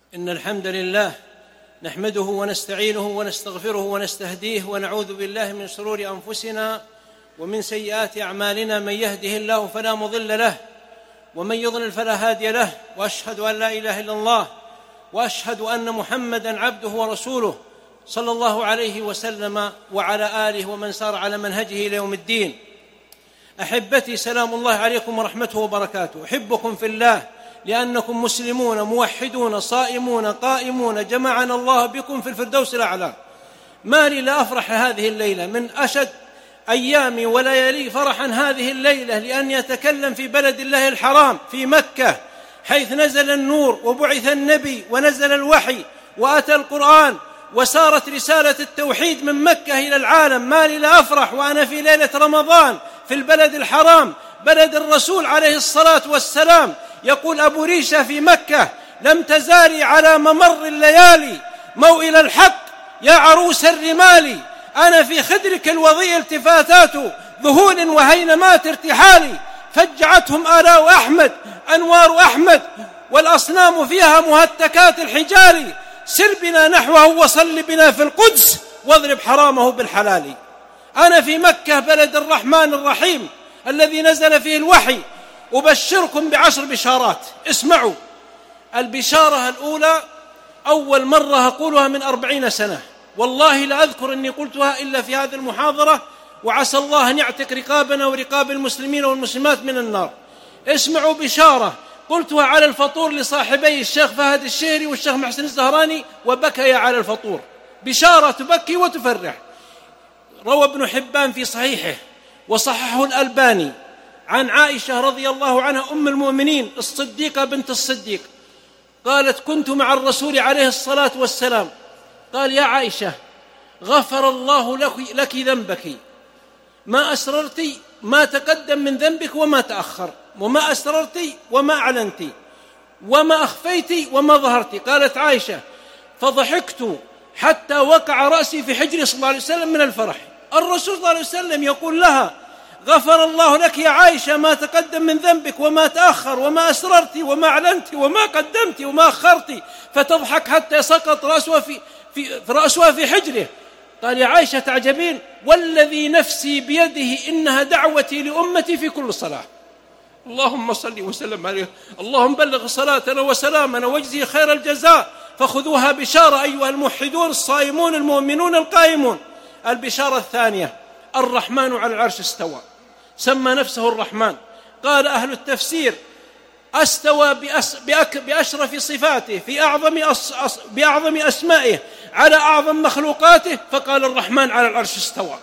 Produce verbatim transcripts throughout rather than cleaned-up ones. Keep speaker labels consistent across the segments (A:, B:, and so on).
A: إن الحمد لله نحمده ونستعينه ونستغفره ونستهديه ونعوذ بالله من شرور أنفسنا ومن سيئات أعمالنا. من يهده الله فلا مضل له ومن يضلل فلا هادي له، وأشهد أن لا إله إلا الله وأشهد أن محمدًا عبده ورسوله صلى الله عليه وسلم وعلى آله ومن سار على منهجه إلى يوم الدين. أحبتي، سلام الله عليكم ورحمته وبركاته. أحبكم في الله لأنكم مسلمون موحدون صائمون قائمون، جمعنا الله بكم في الفردوس الأعلى. ما لي لا أفرح هذه الليلة، من أشد أيامي وليالي فرحا هذه الليلة، لأن يتكلم في بلد الله الحرام في مكة، حيث نزل النور وبعث النبي ونزل الوحي وأتى القرآن وسارت رسالة التوحيد من مكة إلى العالم. ما لي لا أفرح وأنا في ليلة رمضان في البلد الحرام، بلد الرسول عليه الصلاة والسلام. يقول أبو ريشة في مكة: لم تزالي على ممر الليالي موئل الحق يا عروس الرمال، أنا في خدرك الوضيء التفاتات ذهول وهينمات ارتحالي، فجعتهم آلاء أحمد أنوار أحمد والأصنام فيها مهتكات الحجال، سر بنا نحوه وصل بنا في القدس واضرب حرامه بالحلال. أنا في مكة بلد الرحمن الرحيم الذي نزل فيه الوحي. أبشركم بعشر بشارات. اسمعوا. البشارة الأولى أول مرة أقولها من أربعين سنة، والله لا أذكر أني قلتها إلا في هذه المحاضرة، وعسى الله أن يعتق رقابنا ورقاب المسلمين والمسلمات من النار. اسمعوا بشارة قلتها على الفطور لصاحبي الشيخ فهد الشهري والشيخ محسن الزهراني، وبكيا على الفطور. بشارة تبكي وتفرح. روى ابن حبان في صحيحه وصححه الألباني عن عائشة رضي الله عنها أم المؤمنين الصديقة بنت الصديق، قالت: كنت مع الرسول عليه الصلاة والسلام، قال: يا عائشة، غفر الله لك, لك ذنبك، ما أسررت ما تقدم من ذنبك وما تأخر، وما أسررت وما أعلنت، وما أخفيت وما ظهرت. قالت عائشة: فضحكت حتى وقع رأسي في حجر صلى الله عليه وسلم من الفرح. الرسول صلى الله عليه وسلم يقول لها: غفر الله لك يا عائشة ما تقدم من ذنبك وما تأخر، وما أسررت وما أعلنت وما قدمت وما أخرت، فتضحك حتى سقط رأسها في, في, في رأسها في حجره. قال: يا عائشة تعجبين، والذي نفسي بيده إنها دعوتي لأمتي في كل صلاة. اللهم صل وسلم عليه، اللهم بلغ صلاتنا وسلامنا واجزي خير الجزاء، فخذوها بشارة أيها الموحدون الصائمون المؤمنون القائمون. البشارة الثانية: الرحمن على العرش استوى، سمى نفسه الرحمن. قال أهل التفسير: استوى بأس بأك بأشرف صفاته في أعظم أس أس بأعظم أسمائه على أعظم مخلوقاته، فقال الرحمن على العرش استوى.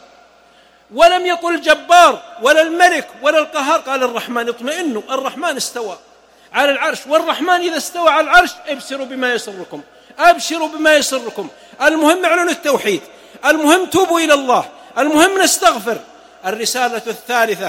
A: ولم يقل جبار ولا الملك ولا القهار، قال الرحمن. اطمئنوا، الرحمن استوى على العرش، والرحمن إذا استوى على العرش ابشروا بما يسركم، أبشروا بما يسركم. المهم اعلنوا التوحيد، المهم توبوا إلى الله، المهم نستغفر. الرسالة الثالثة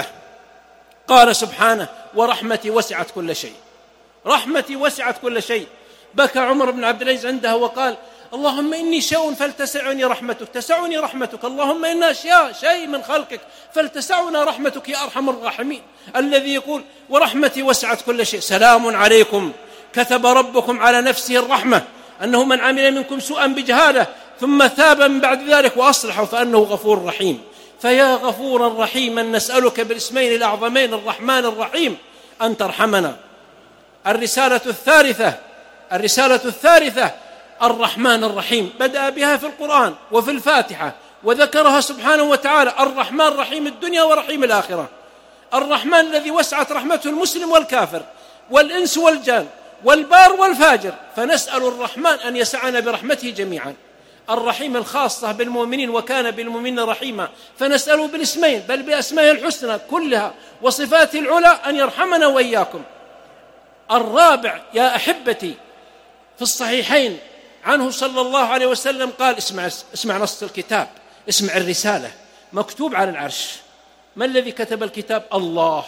A: قال سبحانه: ورحمتي وسعت كل شيء. رحمتي وسعت كل شيء. بكى عمر بن عبد العزيز عندها وقال: اللهم إني شيء فلتسعني رحمتك، تسعني رحمتك، اللهم إنا أشياء شيء من خلقك فلتسعنا رحمتك يا أرحم الراحمين. الذي يقول: ورحمتي وسعت كل شيء، سلام عليكم كتب ربكم على نفسه الرحمة أنه من عمل منكم سوءا بجهالة ثم تاب من بعد ذلك وأصلحوا فأنه غفور رحيم. فيا غفورا رحيما نسألك بالاسمين الأعظمين الرحمن الرحيم أن ترحمنا. الرسالة الثالثة الرسالة الثالثة الرحمن الرحيم، بدأ بها في القرآن وفي الفاتحة وذكرها سبحانه وتعالى: الرحمن رحيم الدنيا ورحيم الآخرة. الرحمن الذي وسعت رحمته المسلم والكافر والإنس والجان والبار والفاجر، فنسأل الرحمن أن يسعنا برحمته جميعا. الرحيم الخاصة بالمؤمنين، وكان بالمؤمنين رحيما، فنسأله بالاسمين بل بأسمائه الحسنى كلها وصفاته العلى أن يرحمنا وإياكم. الرابع يا أحبتي في الصحيحين عنه صلى الله عليه وسلم قال: اسمع, اسمع نص الكتاب، اسمع الرسالة، مكتوب على العرش. ما الذي كتب الكتاب؟ الله.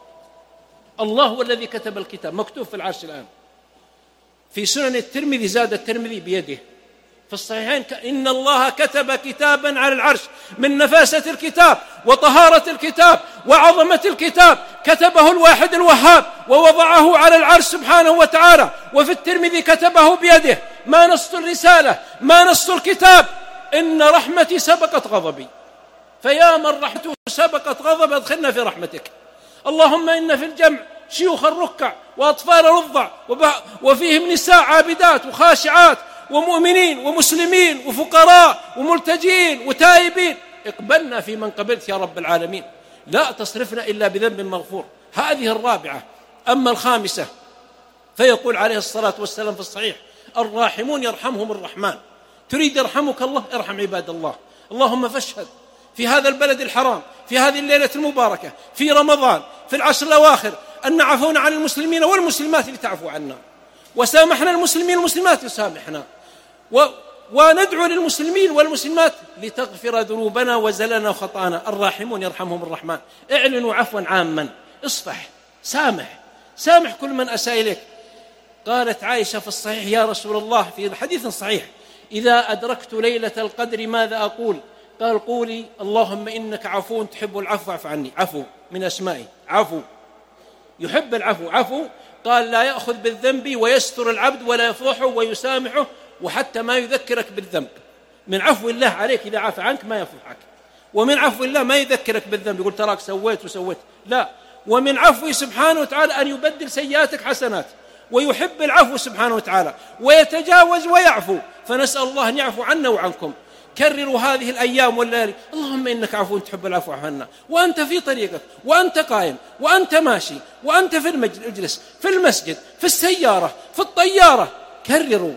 A: الله هو الذي كتب الكتاب، مكتوب في العرش الآن. في سنن الترمذي زاد الترمذي بيده في الصحيحين: إن الله كتب كتابا على العرش، من نفاسة الكتاب وطهارة الكتاب وعظمة الكتاب كتبه الواحد الوهاب ووضعه على العرش سبحانه وتعالى، وفي الترمذي كتبه بيده، ما نص الرسالة ما نص الكتاب، إن رحمتي سبقت غضبي، فيا من رحمته سبقت غضب ادخلنا في رحمتك. اللهم إن في الجمع شيوخ الركع وأطفال رضع وفيهم نساء عابدات وخاشعات ومؤمنين ومسلمين وفقراء وملتجئين وتائبين، اقبلنا في من قبلت يا رب العالمين، لا تصرفنا إلا بذنب مغفور. هذه الرابعة. أما الخامسة فيقول عليه الصلاة والسلام في الصحيح: الراحمون يرحمهم الرحمن. تريد يرحمك الله، ارحم عباد الله. اللهم فاشهد في هذا البلد الحرام، في هذه الليلة المباركة، في رمضان، في العشر الأواخر، أن عفونا عن المسلمين والمسلمات لتعفو عنا، وسامحنا المسلمين والمسلمات يسامحنا، و... وندعو للمسلمين والمسلمات لتغفر ذنوبنا وزلنا وخطانا. الراحمون يرحمهم الرحمن. اعلنوا عفوا عاما، اصفح، سامح، سامح كل من أساء إليك. قالت عائشة في الصحيح: يا رسول الله، في حديث صحيح: إذا أدركت ليلة القدر ماذا أقول؟ قال: قولي اللهم إنك عفو تحب العفو فاعف عني. عفو من أسمائه، عفو، يحب العفو. عفو قال: لا يأخذ بالذنب ويستر العبد ولا يفضحه ويسامحه، وحتى ما يذكرك بالذنب. من عفو الله عليك إذا عفى عنك ما يفضحك، ومن عفو الله ما يذكرك بالذنب يقول تراك سويت وسويت، لا. ومن عفو سبحانه وتعالى أن يبدل سيئاتك حسنات، ويحب العفو سبحانه وتعالى ويتجاوز ويعفو. فنسأل الله أن يعفو عنا وعنكم. كرروا هذه الأيام والليالي: اللهم إنك عفو تحب العفو عنا، وأنت في طريقك، وأنت قائم، وأنت ماشي، وأنت في المجلس، في المسجد، في السيارة، في الطيارة. كرروا.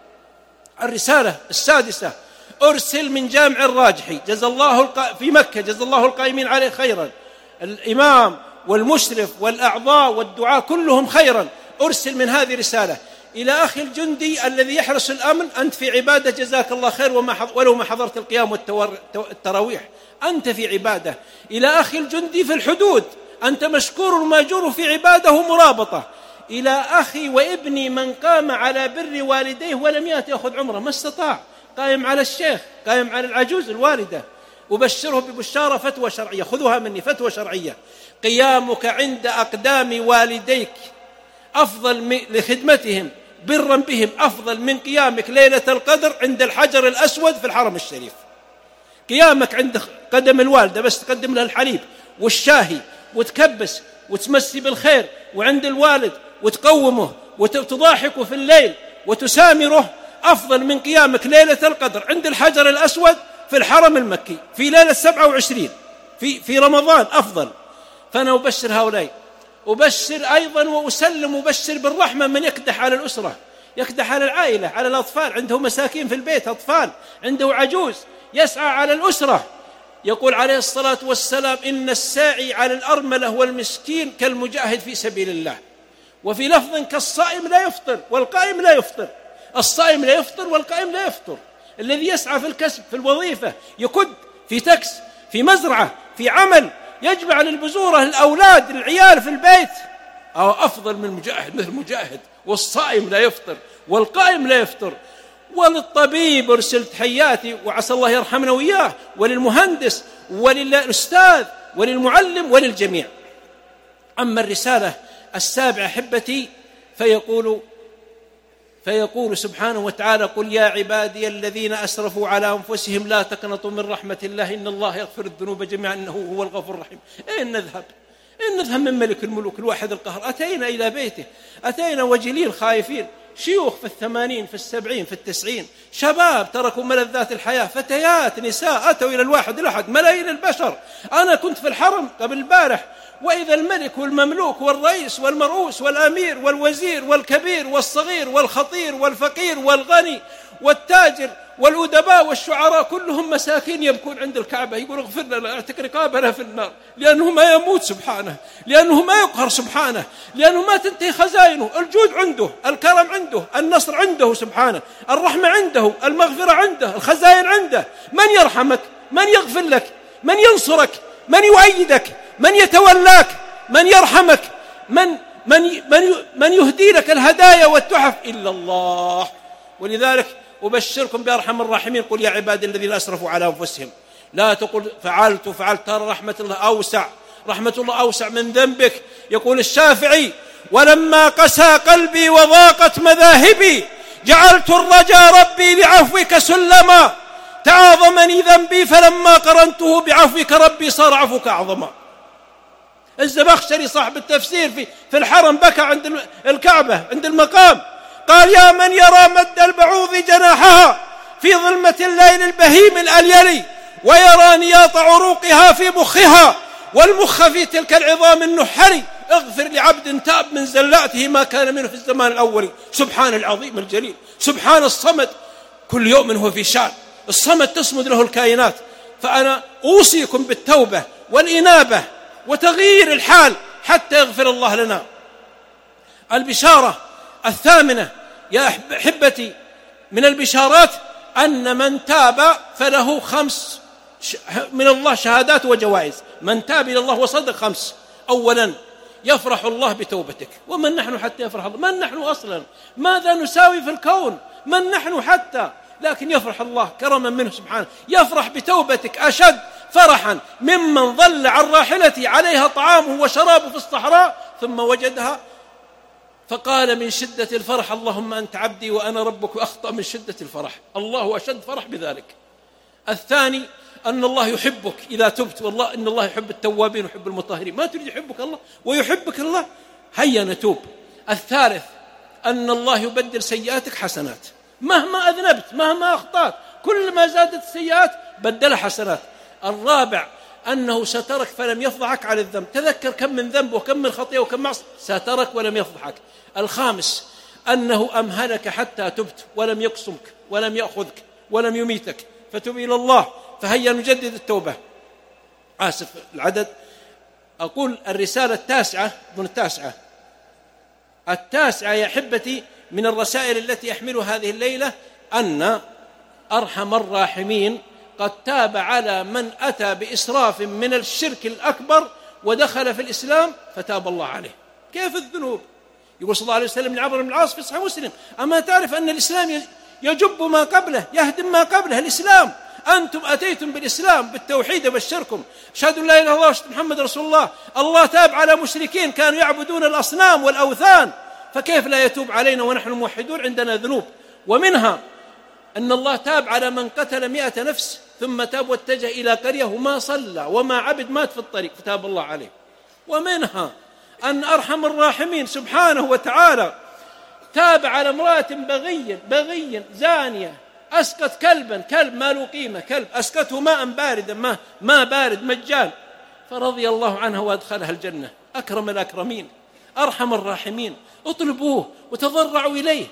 A: الرسالة السادسة: أرسل من جامع الراجحي جزا الله الق... في مكة جزا الله القائمين عليه خيرا، الإمام والمشرف والأعضاء والدعاء كلهم خيرا. أرسل من هذه رسالة إلى أخي الجندي الذي يحرس الأمن: أنت في عبادة جزاك الله خير، وما حض... ولو ما حضرت القيام والتراويح أنت في عبادة. إلى أخي الجندي في الحدود: أنت مشكور ماجور في عبادة مرابطة. إلى أخي وابني من قام على بر والديه ولم يأتي يأخذ عمره، ما استطاع، قائم على الشيخ، قائم على العجوز الوالدة، أبشره ببشارة فتوى شرعية، خذوها مني، فتوى شرعية: قيامك عند أقدام والديك أفضل لخدمتهم برا بهم، أفضل من قيامك ليلة القدر عند الحجر الأسود في الحرم الشريف. قيامك عند قدم الوالدة بس تقدم لها الحليب والشاهي وتكبس وتمسي بالخير، وعند الوالد وتقومه وتضاحكه في الليل وتسامره، أفضل من قيامك ليلة القدر عند الحجر الأسود في الحرم المكي في ليلة سبعة وعشرين في, في رمضان، أفضل. فأنا أبشر هؤلاء، أبشر أيضا وأسلم أبشر بالرحمة من يكدح على الأسرة، يكدح على العائلة، على الأطفال، عنده مساكين في البيت، أطفال، عنده عجوز، يسعى على الأسرة. يقول عليه الصلاة والسلام: إن الساعي على الأرملة والمسكين كالمجاهد في سبيل الله. وفي لفظ: كالصائم لا يفطر والقائم لا يفطر. الصائم لا يفطر والقائم لا يفطر. الذي يسعى في الكسب، في الوظيفة، يكد في تكس، في مزرعة، في عمل، يجمع للبزورة، الأولاد، العيال في البيت، أو أفضل من المجاهد، مثل المجاهد. والصائم لا يفطر والقائم لا يفطر. وللطبيب أرسل تحياتي وعسى الله يرحمنا وإياه، وللمهندس وللأستاذ وللمعلم وللجميع. أما الرسالة السابعة أحبتي فيقول فيقول سبحانه وتعالى: قل يا عبادي الذين أسرفوا على أنفسهم لا تقنطوا من رحمة الله إن الله يغفر الذنوب جميعا إنه هو الغفور الرحيم. أين نذهب؟ أين نذهب من ملك الملوك الواحد القهر؟ أتينا إلى بيته، أتينا وجلين خائفين، شيوخ في الثمانين، في السبعين، في التسعين، شباب تركوا ملذات الحياة، فتيات، نساء، أتوا إلى الواحد الأحد، ملايين البشر. أنا كنت في الحرم قبل البارح، وإذا الملك والمملوك والرئيس والمرؤوس والأمير والوزير والكبير والصغير والخطير والفقير والغني والتاجر والأدباء والشعراء كلهم مساكين يبكون عند الكعبة، يقول: اغفر لنا، اعتق رقابنا في النار، لأنه ما يموت سبحانه، لأنه ما يقهر سبحانه، لأنه ما تنتهي خزائنه، الجود عنده، الكرم عنده، النصر عنده سبحانه، الرحمة عنده، المغفرة عنده، الخزائن عنده. من يرحمك؟ من يغفر لك؟ من ينصرك؟ من يؤيدك؟ من يتولاك؟ من يرحمك؟ من من من من يهدي لك الهدايا والتحف؟ إلا الله. ولذلك أبشركم بأرحم الراحمين: قل يا عبادي الذين أسرفوا على أنفسهم. لا تقل فعلت فعلت، ترى رحمة الله أوسع، رحمة الله أوسع من ذنبك. يقول الشافعي: ولما قسى قلبي وضاقت مذاهبي جعلت الرجا ربي لعفوك سلما، تعاظمني ذنبي فلما قرنته بعفوك ربي صار عفوك أعظما. الزمخشري صاحب التفسير في, في الحرم بكى عند الكعبة عند المقام، قال يا من يرى مد البعوض جناحها في ظلمة الليل البهيم الأليلي، ويرى نياط عروقها في مخها والمخ في تلك العظام النحري، اغفر لعبد تاب من زلاته ما كان منه في الزمان الأول. سبحان العظيم الجليل، سبحان الصمد، كل يوم هو في شان، الصمد تصمد له الكائنات. فأنا أوصيكم بالتوبة والإنابة وتغيير الحال حتى يغفر الله لنا. البشارة الثامنة يا أحبتي من البشارات أن من تاب فله خمس من الله شهادات وجوائز. من تاب إلى الله وصدق خمس: أولا يفرح الله بتوبتك. ومن نحن حتى يفرح الله؟ من نحن أصلا؟ ماذا نساوي في الكون؟ من نحن حتى؟ لكن يفرح الله كرما منه سبحانه، يفرح بتوبتك أشد فرحا ممن ظل عن راحلته عليها طعامه وشرابه في الصحراء ثم وجدها فقال من شدة الفرح اللهم أنت عبدي وأنا ربك، وأخطأ من شدة الفرح. الله أشد فرح بذلك. الثاني أن الله يحبك إذا تبت، والله إن الله يحب التوابين ويحب المطهرين. ما تريد يحبك الله ويحبك الله؟ هيا نتوب. الثالث أن الله يبدل سيئاتك حسنات، مهما أذنبت مهما أخطأت كل ما زادت السيئات بدل حسنات. الرابع أنه سترك فلم يفضحك على الذنب. تذكر كم من ذنب وكم من خطيئة وكم معصية، سترك ولم يفضحك. الخامس أنه أمهلك حتى تبت ولم يقسمك ولم يأخذك ولم يميتك، فتب إلى الله. فهيا نجدد التوبة. آسف العدد، أقول الرسالة التاسعة ضمن التاسعة التاسعة يا أحبتي من الرسائل التي أحملها هذه الليلة أن أرحم الراحمين قد تاب على من أتى بإسراف من الشرك الأكبر ودخل في الإسلام فتاب الله عليه. كيف الذنوب؟ يقول صلى الله عليه وسلم لعمرو بن العاص في صحيح مسلم: أما تعرف أن الإسلام يجب ما قبله يهدم ما قبله؟ الإسلام أنتم أتيتم بالإسلام بالتوحيد وبشركم، أشهد أن لا إله إلا الله وأشهد محمد رسول الله. الله تاب على مشركين كانوا يعبدون الأصنام والأوثان، فكيف لا يتوب علينا ونحن موحدون عندنا ذنوب؟ ومنها أن الله تاب على من قتل مئة نفس ثم تاب واتجه إلى قرية وما صلى وما عبد، مات في الطريق فتاب الله عليه. ومنها أن أرحم الراحمين سبحانه وتعالى تاب على امرأة بغية بغية زانية أسقط كلبا، كلب ما له قيمة، كلب أسقطه ماء باردا، ما, ما بارد مجان، فرضي الله عنها وأدخلها الجنة. أكرم الأكرمين، أرحم الراحمين، اطلبوه وتضرعوا إليه.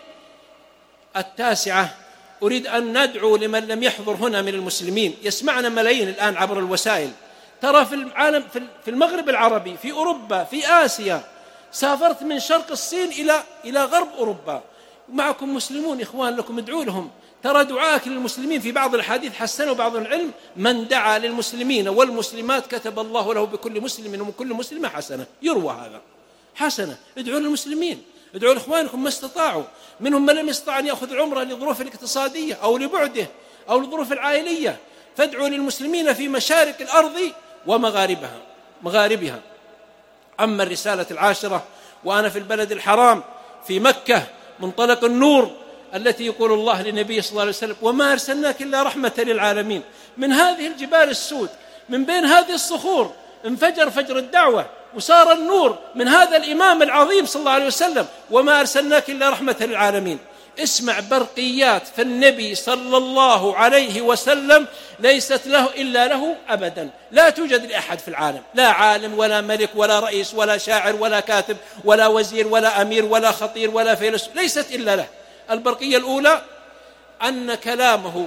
A: التاسعة أريد أن ندعو لمن لم يحضر هنا من المسلمين، يسمعنا ملايين الآن عبر الوسائل. ترى في العالم في المغرب العربي، في أوروبا، في آسيا، سافرت من شرق الصين إلى إلى غرب أوروبا، معكم مسلمون إخوان لكم، ادعوا لهم. ترى دعاءك للمسلمين في بعض الحديث حسنوا بعض العلم: من دعا للمسلمين والمسلمات كتب الله له بكل مسلم ومن كل مسلمة حسنة. يروى هذا حسنة. ادعوا للمسلمين، ادعوا لإخوانكم ما استطاعوا، منهم من لم يستطع أن يأخذ العمرة لظروف الاقتصادية أو لبعده أو لظروف العائلية، فادعوا للمسلمين في مشارق الأرض ومغاربها مغاربها. أما الرسالة العاشرة وأنا في البلد الحرام في مكة منطلق النور التي يقول الله للنبي صلى الله عليه وسلم: وما أرسلناك إلا رحمة للعالمين. من هذه الجبال السود، من بين هذه الصخور، انفجر فجر الدعوة وصار النور من هذا الإمام العظيم صلى الله عليه وسلم: وما أرسلناك إلا رحمة للعالمين. اسمع برقيات فالنبي صلى الله عليه وسلم ليست له إلا له أبدا، لا توجد لأحد في العالم، لا عالم ولا ملك ولا رئيس ولا شاعر ولا كاتب ولا وزير ولا أمير ولا خطير ولا فيلسوف، ليست إلا له. البرقية الأولى أن كلامه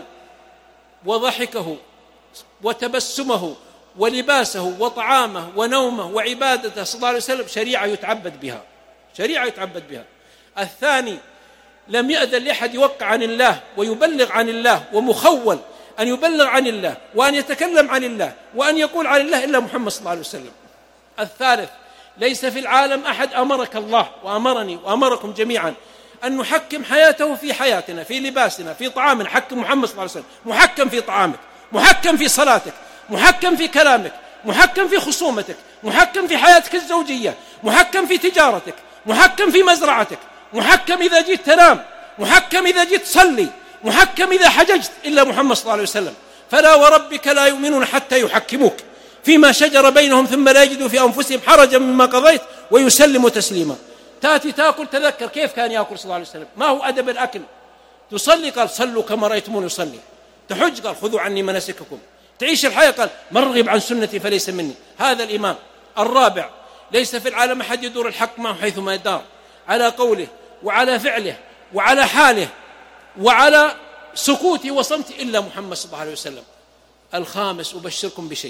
A: وضحكه وتبسمه ولباسه وطعامه ونومه وعبادته صلى الله عليه وسلم شريعة يتعبد بها، شريعة يتعبد بها. الثاني لم يأذن لأحد يوقع عن الله ويبلغ عن الله ومخول أن يبلغ عن الله وأن يتكلم عن الله وأن يقول عن الله إلا محمد صلى الله عليه وسلم. الثالث ليس في العالم أحد أمرك الله وأمرني وأمركم جميعا أن نحكم حياته في حياتنا، في لباسنا، في طعامنا. حكم محمد صلى الله عليه وسلم، محكم في طعامك، محكم في صلاتك، محكم في كلامك، محكم في خصومتك، محكم في حياتك الزوجية، محكم في تجارتك، محكم في مزرعتك، محكم إذا جيت تنام، محكم إذا جيت تصلي، محكم إذا حججت، إلا محمد صلى الله عليه وسلم. فلا وربك لا يؤمنون حتى يحكموك فيما شجر بينهم ثم لا يجدوا في أنفسهم حرجا مما قضيت ويسلموا تسليما. تأتي تأكل، تذكر كيف كان يأكل صلى الله عليه وسلم، ما هو أدب الأكل. تصلي، قال صلوا كما رأيتموني يصلي. تحج، قال خذوا عني مناسككم. تعيش الحياة، قال من رغب عن سنتي فليس مني. هذا الإمام. الرابع، ليس في العالم أحد يدور الحق معه حيثما يدار، على قوله وعلى فعله وعلى حاله وعلى سكوته وصمته إلا محمد صلى الله عليه وسلم. الخامس، أبشركم بشيء،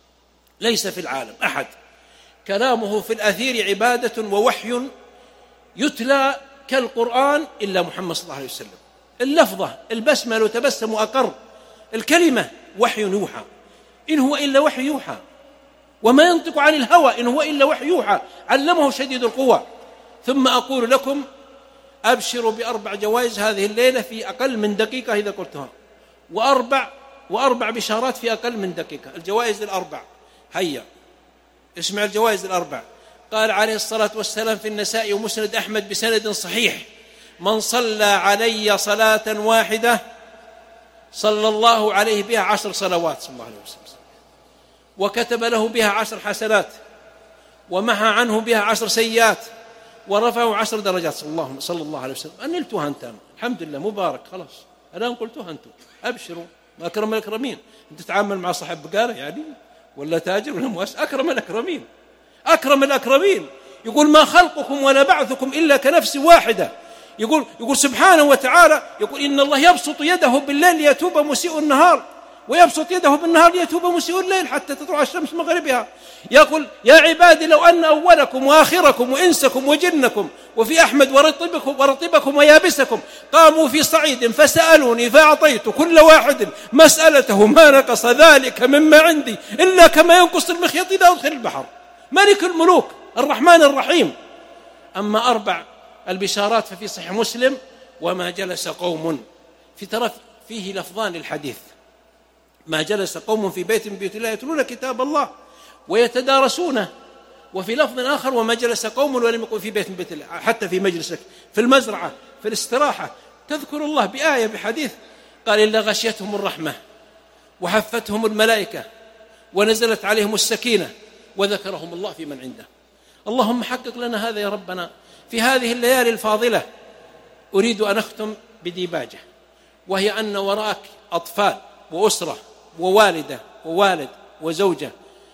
A: ليس في العالم أحد كلامه في الأثير عبادة ووحي يتلى كالقرآن إلا محمد صلى الله عليه وسلم. اللفظة، البسمة لو تبسم أقر، الكلمة وحي يوحى، إن هو إلا وحي يوحى، وما ينطق عن الهوى إن هو إلا وحي يوحى، علمه شديد القوى. ثم أقول لكم أبشروا بأربع جوائز هذه الليلة في أقل من دقيقة إذا قلتها، وأربع وأربع بشارات في أقل من دقيقة. الجوائز الأربع، هيا اسمع الجوائز الأربع. قال عليه الصلاة والسلام في النسائي ومسند أحمد بسند صحيح: من صلى علي صلاة واحدة صلى الله عليه بها عشر صلوات صلى الله عليه وسلم، وكتب له بها عشر حسنات، ومحى عنه بها عشر سيئات، ورفعه عشر درجات صلى الله, صلى الله عليه وسلم. أنلتها أنت، الحمد لله، مبارك، خلاص الآن قلتها أنتم. أبشروا، أكرم الأكرمين. أنت تتعامل مع صاحب بقالة يعني، ولا تاجر ولا مؤسس؟ أكرم الأكرمين، أكرم الأكرمين. يقول ما خلقكم ولا بعثكم إلا كنفس واحدة. يقول, يقول سبحانه وتعالى، يقول إن الله يبسط يده بالليل ليتوب مسيء النهار، ويبسط يده بالنهار ليتوب مسيء الليل حتى تطلع الشمس مغربها. يقول يا عبادي لو أن أولكم وآخركم وإنسكم وجنكم وفي أحمد ورطبكم, ورطبكم ويابسكم قاموا في صعيد فسألوني فأعطيت كل واحد مسألته ما نقص ذلك مما عندي إلا كما ينقص المخيط إذا أدخل البحر. ملك الملوك الرحمن الرحيم. أما أربع البشارات ففي صحيح مسلم: وما جلس قوم، في ترى فيه لفظان للحديث: ما جلس قوم في بيت من بيوت الله يتلون كتاب الله ويتدارسونه، وفي لفظ آخر: وما جلس قوم ولم يكن في بيت من بيت الله، حتى في مجلسك في المزرعة في الاستراحة تذكر الله بآية بحديث، قال إلا غشيتهم الرحمة وحفتهم الملائكة ونزلت عليهم السكينة وذكرهم الله في من عنده. اللهم حقق لنا هذا يا ربنا في هذه الليالي الفاضلة. أريد أن أختم بديباجة، وهي أن وراك أطفال وأسرة ووالدة ووالد وزوجة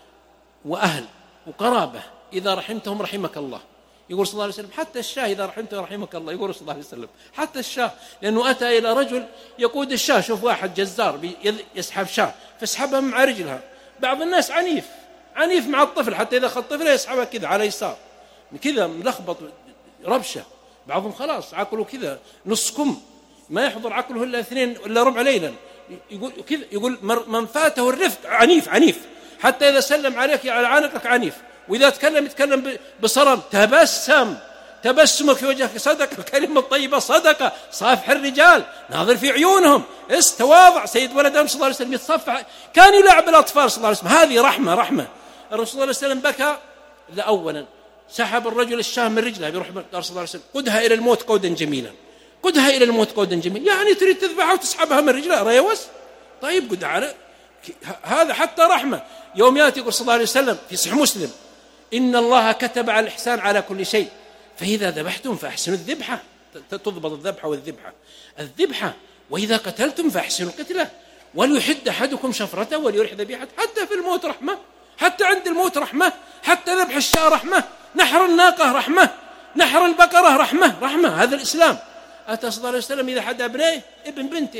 A: وأهل وقرابة، إذا رحمتهم رحمك الله. يقول صلى الله عليه وسلم حتى الشاه إذا رحمته رحمك الله. يقول صلى الله عليه وسلم حتى الشاه، لأنه أتى إلى رجل يقود الشاه. شوف واحد جزار يسحب شاه فاسحبها مع رجلها. بعض الناس عنيف عنيف مع الطفل، حتى إذا خط طفله يسحبها كذا على يسار كذا ملخبط ربشة. بعضهم خلاص عقله كذا نص كم، ما يحضر عقله إلا اثنين إلا ربع ليلا. يقول كذا، يقول من فاته الرفق عنيف عنيف، حتى إذا سلم عليك على عنقك عنيف، وإذا تكلم يتكلم بصرم. تبسم، تبسمك في وجهك صدقة، الكلمة الطيبة صدقة. صافح الرجال، ناظر في عيونهم، استواضع. سيد ولد أم صلى الله عليه وسلم يتصفح، كان يلعب الأطفال صلى الله عليه وسلم. هذه رحمة رحمة. الرسول صلى الله عليه وسلم بكى. لا، أولا سحب الرجل الشاه من رجله بيروح الرسول صلى الله عليه وسلم: قدها إلى الموت قودا جميلا، قدها إلى الموت قودا جميلا. يعني تريد تذبحها وتسحبها من رجلها ريوس؟ طيب قدها على هذا حتى رحمة. يوم يأتي يقول صلى الله عليه وسلم في صحيح مسلم: إن الله كتب على الإحسان على كل شيء، فإذا ذبحتم فأحسنوا الذبحة. تضبط الذبحة والذبحة الذبحة وإذا قتلتم فأحسنوا القتلة، وليحد أحدكم شفرته وليرح ذبيحته. حتى في الموت رحمة، حتى عند الموت رحمة، حتى ذبح الشاة رحمة، نحر الناقة رحمة، نحر البقرة رحمة رحمة. هذا الإسلام. أتى صلى الله عليه وسلم إذا حد أبنائه ابن بنته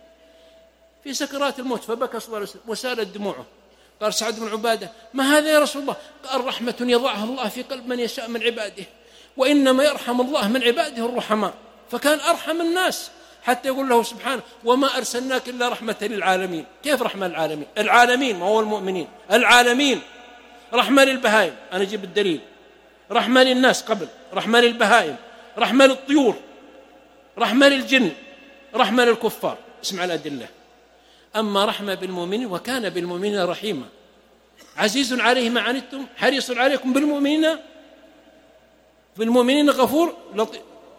A: في سكرات الموت فبكى صلى الله عليه وسلم وسالت دموعه. قال سعد بن عبادة: ما هذا يا رسول الله؟ قال: رحمة يضعها الله في قلب من يشاء من عباده، وإنما يرحم الله من عباده الرحماء. فكان أرحم الناس، حتى يقول له سبحانه: وما أرسلناك إلا رحمة للعالمين. كيف رحمة للعالمين؟ العالمين ما هو المؤمنين، العالمين. رحمة للبهائم، أنا أجيب الدليل. رحمة للناس قبل، رحمة للبهائم، رحمة للطيور، رحمة للجن، رحمة للكفار. اسمع الأدلة. أما رحمة بالمؤمنين: وكان بالمؤمنين رحيما، عزيز عليه ما عنتم حريص عليكم بالمؤمنين بالمؤمنين غفور لطيف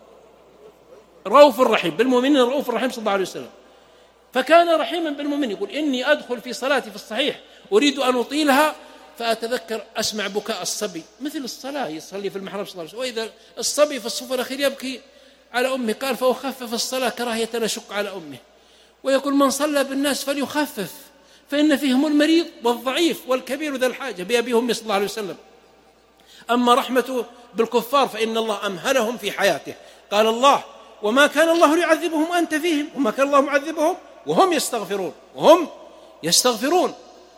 A: رؤوف رحيم، بالمؤمنين رؤوف رحيم صلى الله عليه وسلم. فكان رحيما بالمؤمنين. يقول إني أدخل في صلاتي في الصحيح أريد أن أطيلها فأتذكر أسمع بكاء الصبي مثل الصلاة، يصلي في المحراب صلى الله عليه وسلم، وإذا الصبي في الصف الأخير يبكي على أمه قال فأخفف الصلاة كراهية أن أشق على أمه. ويقول من صلى بالناس فليخفف فإن فيهم المريض والضعيف والكبير ذا الحاجة بأبي وأمي صلى الله عليه وسلم. أما رحمته بالكفار فإن الله أمهلهم في حياته. قال الله وما كان الله ليعذبهم وأنت فيهم وما كان الله معذبهم وهم يستغفرون وهم يستغفرون.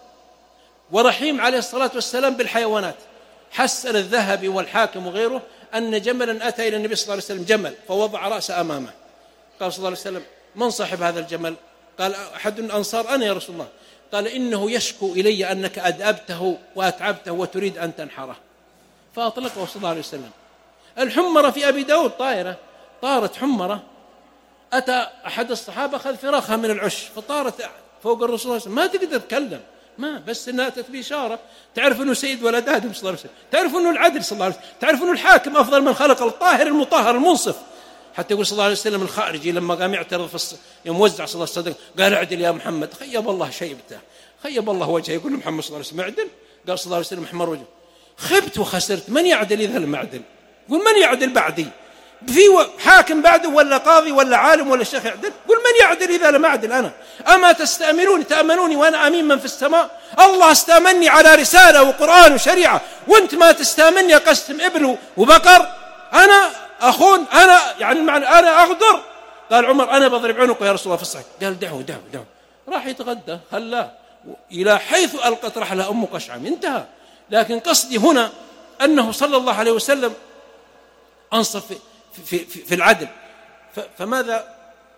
A: ورحيم عليه الصلاة والسلام بالحيوانات. حسن الذهبي والحاكم وغيره أن جملا أتى إلى النبي صلى الله عليه وسلم جمل فوضع رأسه أمامه. قال صلى الله عليه وسلم من صاحب هذا الجمل؟ قال أحد الأنصار أنا يا رسول الله. قال إنه يشكو إلي أنك أدأبته وأتعبته وتريد أن تنحره، فأطلقه صلى الله عليه وسلم. الحمرة في أبي داود طائرة طارت حمرة، أتى أحد الصحابة أخذ فراخها من العش فطارت فوق الرسول صلى الله عليه وسلم، ما تقدر تتكلم ما بس إنها أتت بإشارة. تعرف أنه سيد ولد آدم صلى الله عليه وسلم، تعرف أنه العدل صلى الله عليه وسلم، تعرف أنه الحاكم أفضل من خلق، الطاهر المطهر المنصف. حتى يقول صلى الله عليه وسلم الخارجي لما قام يعترض في الص... يوم وزع صلى الله عليه وسلم قال اعدل يا محمد، خيب الله شيبته خيب الله وجهه. يقول محمد صلى الله عليه وسلم اعدل، قال صلى الله عليه وسلم احمر وجهه خبت وخسرت، من يعدل إذا لم أعدل؟ يقول من يعدل بعدي؟ في حاكم بعده ولا قاضي ولا عالم ولا شيخ يعدل؟ قل من يعدل إذا لم أعدل أنا؟ أما تستأمنوني تأمنوني وأنا أمين من في السماء؟ الله استأمني على رسالة وقرآن وشريعة وأنت ما تستأمني قسم إبل وبقر؟ أنا أخون أنا يعني معنى أنا أغدر؟ قال عمر أنا بضرب عنقه يا رسول الله في الصحيح. قال دعوه دعوه دعوه راح يتغدى خلاه إلى حيث ألقت رحلة أم قشعم انتهى. لكن قصدي هنا أنه صلى الله عليه وسلم أنصف في, في, في, في العدل. فماذا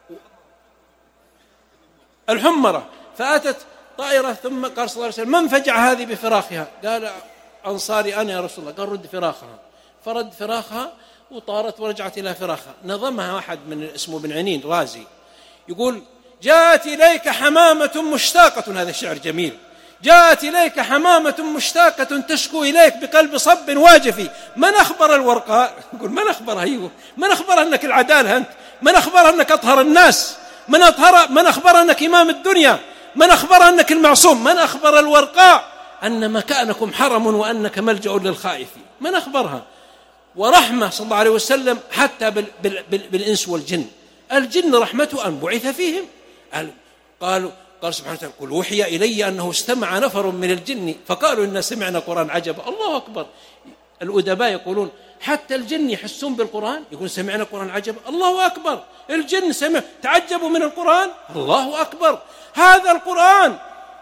A: الحمرة فأتت طائرة ثم قال صلى الله عليه وسلم من فجع هذه بفراخها؟ قال أنصاري أنا يا رسول الله. قال رد فراخها، فرد فراخها وطارت ورجعت إلى فراخها. نظمها واحد من اسمه بن عنين رازي يقول جاءت إليك حمامة مشتاقة، هذا الشعر جميل، جاءت إليك حمامة مشتاقة تشكو إليك بقلب صب واجفي، من أخبر الورقاء؟ يقول من أخبرها؟ أيوه من أخبر أنك العدالة أنت؟ من أخبر أنك أطهر الناس؟ من أطهر من أخبر أنك إمام الدنيا؟ من أخبر أنك المعصوم؟ من أخبر الورقاء أن مكانكم حرم وأنك ملجأ للخائفين؟ من أخبرها؟ ورحمة صلى الله عليه وسلم حتى بال بال بال بالإنس والجن. الجن رحمته أن بعث فيهم. قالوا قال سبحانه وتعالى قل وحي إلي أنه استمع نفر من الجن فقالوا إن سمعنا قرآن عجبا. الله أكبر. الأدباء يقولون حتى الجن يحسون بالقرآن، يقول سمعنا قرآن عجبا. الله أكبر. الجن سمع تعجبوا من القرآن. الله أكبر. هذا القرآن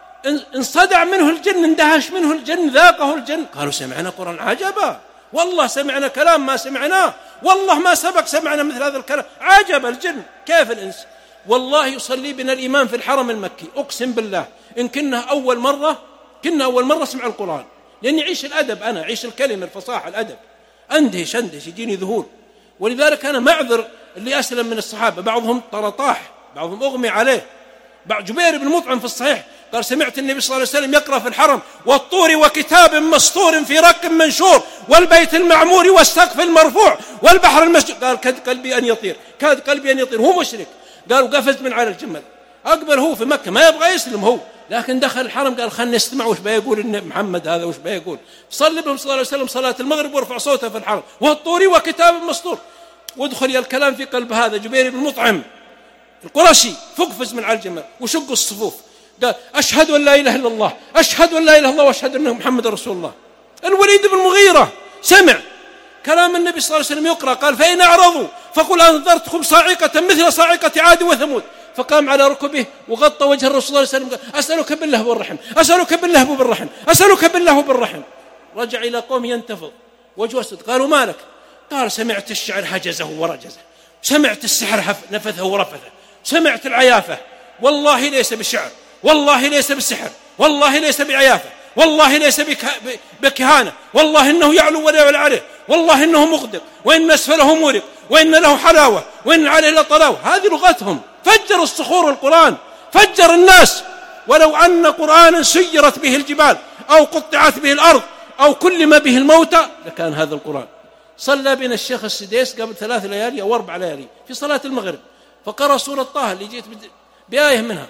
A: انصدع منه الجن، اندهش منه الجن، ذاقه الجن، قالوا سمعنا قرآن عجبا، والله سمعنا كلام ما سمعناه، والله ما سبق سمعنا مثل هذا الكلام. عجب الجن. كيف الإنس؟ والله يصلي بنا الإمام في الحرم المكي أقسم بالله إن كنا أول مرة كنا أول مرة سمع القرآن، لأن يعيش الأدب، أنا أعيش الكلمة الفصاحة الأدب، أندهش أندهش يجيني ذهول. ولذلك أنا معذر اللي أسلم من الصحابة، بعضهم طرطاح، بعضهم أغمي عليه. بعد جبير بن مطعم في الصحيح قال سمعت النبي صلى الله عليه وسلم يقرأ في الحرم والطور وكتاب مسطور في رق منشور والبيت المعمور والسقف المرفوع والبحر المسجود. قال كاد قلبي أن يطير، كاد قلبي أن يطير. هو مشرك، قالوا قفزت من على الجمل. أقبل هو في مكة ما يبغى يسلم هو، لكن دخل الحرم قال خلنا نستمع وش بيقول إن محمد هذا وش بيقول. صلى بهم صلى الله عليه وسلم صلاة المغرب وارفع صوته في الحرم والطور وكتاب مسطور. وادخل الكلام في قلب هذا جبير بن مطعم القرشي، فقفز من على الجمل وشق الصفوف، قال أشهد أن لا إله إلا الله، أشهد أن لا إله إلا الله وأشهد أن محمد رسول الله. الوليد بن المغيرة سمع كلام النبي صلى الله عليه وسلم يقرأ، قال فإن أعرضوا فقل أنذرتكم صاعقة مثل صاعقة عاد وثمود. فقام على ركبه وغطى وجه الرسول صلى الله عليه وسلم، قال أسألك بالله والرحم، أسألك بالله بالرحم، أسألك بالله بالرحم. رجع إلى قوم ينتفض وجه أسود. قالوا مالك؟ قال سمعت الشعر هجزه ورجزه، سمعت السحر نفثه ورفثه، سمعت العيافة، والله ليس بالشعر، والله ليس بالسحر، والله ليس بعيافة، والله ليس بكهانة، والله إنه يعلو ولا يعلى عليه، والله إنه مغدق، وإن أسفله مورق، وإن له حلاوة، وإن عليه لطلاوة. هذه لغتهم. فجر الصخور القرآن، فجر الناس. ولو أن قرآنا سيرت به الجبال أو قطعت به الأرض أو كلم به الموتى لكان هذا القرآن. صلى بنا الشيخ السديس قبل ثلاث ليالي أو أربع ليالي في صلاة المغرب، فقرأ سورة طه اللي جيت بآية منها،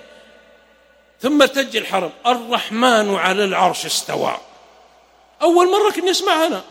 A: ثم ارتج الحرم: الرحمن على العرش استوى. أول مرة كنت نسمع أنا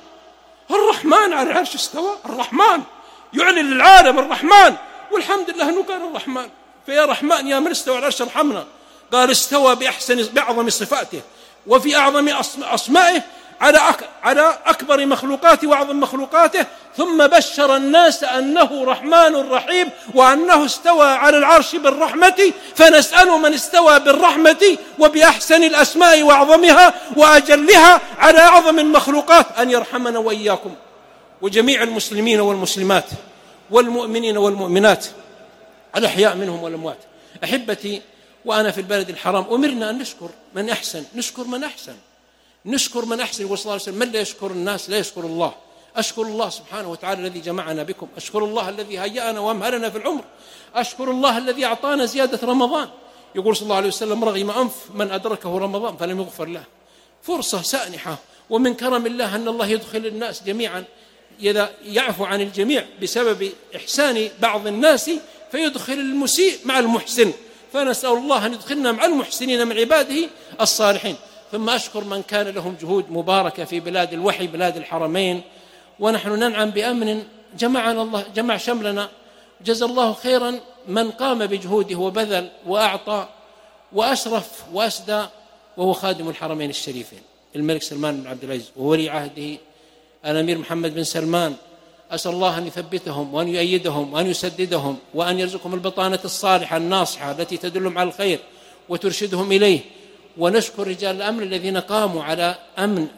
A: الرحمن على العرش استوى، الرحمن يعلن للعالم الرحمن، والحمد لله أنه قال الرحمن. فيا رحمن يا من استوى على العرش ارحمنا. قال استوى بأحسن بأعظم صفاته وفي أعظم أسمائه على على أكبر مخلوقاته وأعظم مخلوقاته، ثم بشر الناس أنه رحمن رحيم وأنه استوى على العرش بالرحمة، فنسأل من استوى بالرحمة وبأحسن الأسماء وأعظمها وأجلها على أعظم المخلوقات أن يرحمنا وإياكم وجميع المسلمين والمسلمات والمؤمنين والمؤمنات الأحياء منهم والأموات. أحبتي، وأنا في البلد الحرام أمرنا أن نشكر من أحسن، نشكر من أحسن نشكر من أحسن. وصلى الله عليه وسلم: من لا يشكر الناس لا يشكر الله. أشكر الله سبحانه وتعالى الذي جمعنا بكم، أشكر الله الذي هيأنا وأمهلنا في العمر، أشكر الله الذي أعطانا زيادة رمضان. يقول صلى الله عليه وسلم: رغم أنف من أدركه رمضان فلم يغفر له. فرصة سانحة، ومن كرم الله أن الله يدخل الناس جميعا، إذا يعفو عن الجميع بسبب إحسان بعض الناس فيدخل المسيء مع المحسن، فنسأل الله أن يدخلنا مع المحسنين من عباده الصالحين. ثم أشكر من كان لهم جهود مباركة في بلاد الوحي، بلاد الحرمين، ونحن ننعم بأمن جمعنا الله، جمع شملنا. جزى الله خيرا من قام بجهوده وبذل وأعطى وأشرف وأسدى، وهو خادم الحرمين الشريفين الملك سلمان بن عبد العزيز وولي عهده الأمير محمد بن سلمان. أسأل الله أن يثبتهم وأن يؤيدهم وأن يسددهم وأن يرزقهم البطانة الصالحة الناصحة التي تدلهم على الخير وترشدهم إليه. ونشكر رجال الأمن الذين قاموا على أمن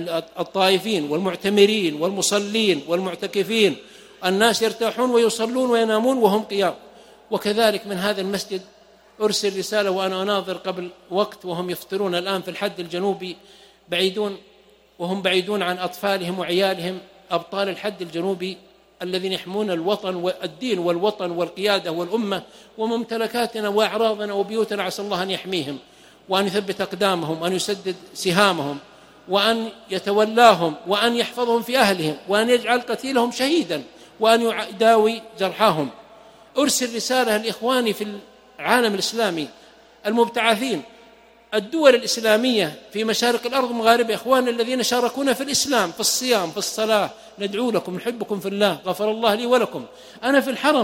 A: الطائفين والمعتمرين والمصلين والمعتكفين. الناس يرتاحون ويصلون وينامون وهم قيام. وكذلك من هذا المسجد أرسل رسالة وأنا أناظر قبل وقت وهم يفطرون الآن في الحد الجنوبي، بعيدون وهم بعيدون عن أطفالهم وعيالهم، أبطال الحد الجنوبي الذين يحمون الوطن والدين والوطن والقيادة والأمة وممتلكاتنا وأعراضنا وبيوتنا. عسى الله أن يحميهم وأن يثبت أقدامهم وأن يسدد سهامهم وأن يتولاهم وأن يحفظهم في أهلهم وأن يجعل قتيلهم شهيدا وأن يداوي جرحاهم. أرسل رسالة لإخواني في العالم الإسلامي المبتعثين، الدول الإسلامية في مشارق الأرض ومغاربها، إخواننا الذين شاركونا في الإسلام، في الصيام، في الصلاة: ندعو لكم، نحبكم في الله، غفر الله لي ولكم. أنا في الحرم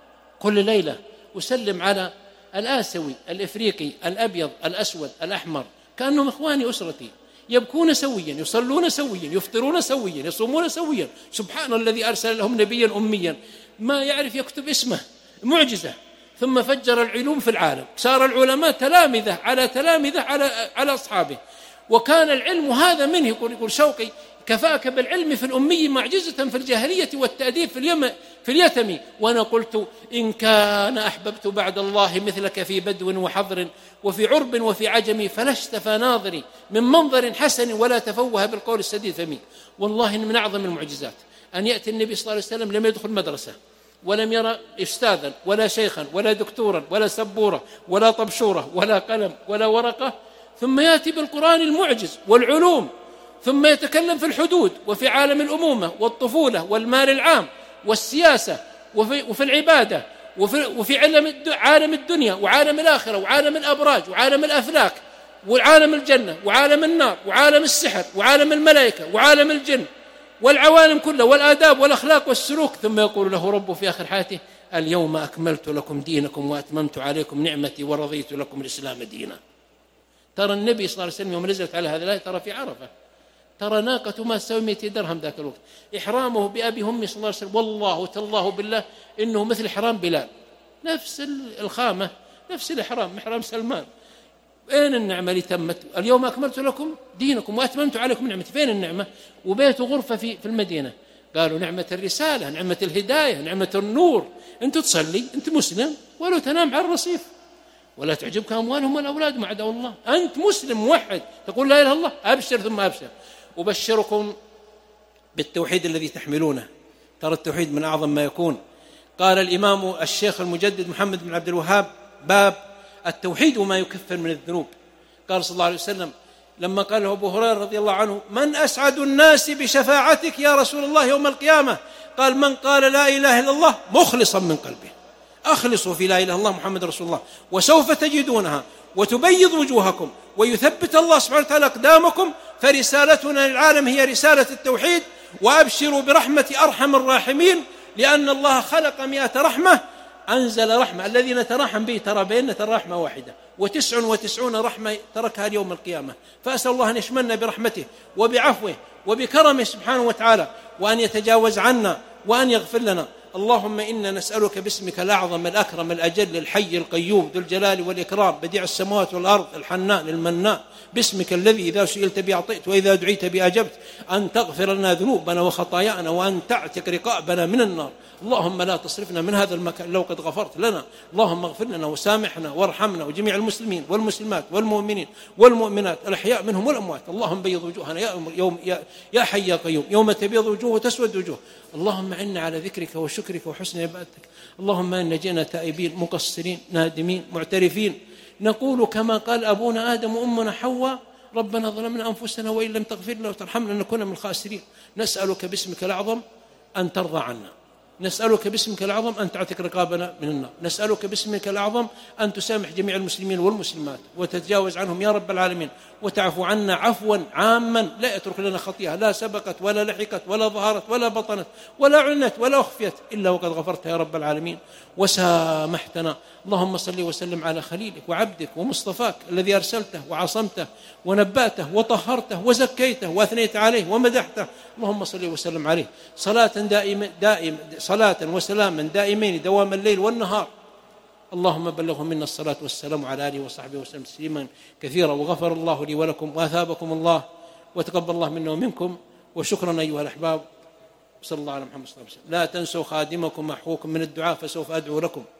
A: كل ليلة أسلم على الآسيوي، الإفريقي، الأبيض، الأسود، الأحمر، كأنهم إخواني أسرتي، يبكون سويا، يصلون سويا، يفطرون سويا، يصومون سويا. سبحان الذي أرسل لهم نبيا أميا ما يعرف يكتب اسمه، معجزة. ثم فجر العلوم في العالم، صار العلماء تلامذة على تلامذة على على أصحابه، وكان العلم هذا منه. يقول يقول شوقي: كفاك بالعلم في الأمي معجزة في الجاهلية والتأديب في اليم في اليتم. وأنا قلت: إن كان أحببت بعد الله مثلك في بدو وحضر وفي عرب وفي عجم، فلست فناظري من منظر حسن ولا تفوه بالقول السديد فمي. والله إن من أعظم المعجزات أن يأتي النبي صلى الله عليه وسلم لم يدخل مدرسة ولم يرى أستاذا ولا شيخا ولا دكتورا ولا سبورة ولا طبشورة ولا قلم ولا ورقة، ثم يأتي بالقرآن المعجز والعلوم، ثم يتكلم في الحدود وفي عالم الأمومة والطفولة والمال العام والسياسة وفي, وفي العبادة وفي, وفي علم عالم الدنيا وعالم الآخرة وعالم الأبراج وعالم الأفلاك وعالم الجنة وعالم النار وعالم السحر وعالم الملائكة وعالم الجن والعوالم كلها والآداب والأخلاق والسلوك. ثم يقول له ربه في آخر حياته: اليوم أكملت لكم دينكم وأتممت عليكم نعمتي ورضيت لكم الإسلام دينا. ترى النبي صلى الله عليه وسلم يوم نزلت على هذا الآية ترى في عرفة، ترى ناقة ما تساوي مئة درهم ذاك الوقت، إحرامه بأبي همي صلى الله عليه وسلم والله تالله بالله إنه مثل إحرام بلال، نفس الخامة نفس الإحرام، محرام سلمان. أين النعمة اللي تمت؟ اليوم أكملت لكم دينكم وأتممت عليكم نعمتي. فين النعمة؟ وبيته غرفة في في المدينة. قالوا: نعمة الرسالة، نعمة الهداية، نعمة النور. أنت تصلي، أنت مسلم، ولو تنام على الرصيف، ولا تعجبك أموالهم والأولاد مع دعوة الله، أنت مسلم موحد تقول لا إله إلا الله، أبشر ثم أبشر. أبشركم بالتوحيد الذي تحملونه، ترى التوحيد من أعظم ما يكون. قال الإمام الشيخ المجدد محمد بن عبد الوهاب: باب التوحيد وما يكفر من الذنوب. قال صلى الله عليه وسلم: لما قال له أبو هريرة رضي الله عنه: من أسعد الناس بشفاعتك يا رسول الله يوم القيامة؟ قال: من قال لا إله إلا الله مخلصا من قلبه. أخلصوا في لا إله إلا الله محمد رسول الله، وسوف تجدونها وتبيض وجوهكم ويثبت الله سبحانه وتعالى أقدامكم. فرسالتنا للعالم هي رسالة التوحيد، وأبشروا برحمة أرحم الراحمين، لأن الله خلق مئة رحمة، أنزل رحمة. الذي نتراحم به ترى بيننا ترى رحمة واحدة، وتسع وتسعون رحمة تركها اليوم القيامة. فأسأل الله أن يشملنا برحمته وبعفوه وبكرمه سبحانه وتعالى، وأن يتجاوز عنا وأن يغفر لنا. اللهم إنا نسألك باسمك الأعظم الأكرم الأجل الحي القيوم ذو الجلال والإكرام بديع السماوات والأرض الحنان المنان، باسمك الذي إذا سئلت به أعطيت وإذا دعيت به أجبت، أن تغفر لنا ذنوبنا وخطايانا وأن تعتق رقابنا من النار. اللهم لا تصرفنا من هذا المكان لو قد غفرت لنا. اللهم اغفر لنا وسامحنا وارحمنا وجميع المسلمين والمسلمات والمؤمنين والمؤمنات الأحياء منهم والأموات. اللهم بيض وجوهنا يا يوم يا, يا حي يا قيوم، يوم تبيض وجوه وتسود وجوه. اللهم عنا على ذكرك وشكرك وحسن عبادتك. اللهم إنا جئنا تائبين مقصرين نادمين معترفين، نقول كما قال أبونا آدم وأمنا حواء: ربنا ظلمنا أنفسنا وإن لم تغفر لنا وترحمنا لنكون من الخاسرين. نسألك باسمك الأعظم أن ترضى عنا، نسألك باسمك الأعظم أن تعتق رقابنا من النار، نسألك باسمك الأعظم أن تسامح جميع المسلمين والمسلمات وتتجاوز عنهم يا رب العالمين، وتعفو عنا عفوا عاما لا يترك لنا خطيئة لا سبقت ولا لحقت ولا ظهرت ولا بطنت ولا عنت ولا أخفيت إلا وقد غفرت يا رب العالمين وسامحتنا. اللهم صل وسلم على خليلك وعبدك ومصطفاك الذي أرسلته وعصمته ونبأته وطهرته وزكيته وأثنيت عليه ومدحته. اللهم صل وسلم عليه صلاة دائمة دائم صلاة وسلاما دائمين دوام الليل والنهار. اللهم بلغه منا الصلاة والسلام على آله وصحبه وسلم تسليما كثيرا. وغفر الله لي ولكم وأثابكم الله وتقبل الله منا ومنكم. وشكرا أيها الأحباب، صلى الله على محمد صلى الله عليه وسلم. لا تنسوا خادمكم أخوكم من الدعاء فسوف أدعو لكم.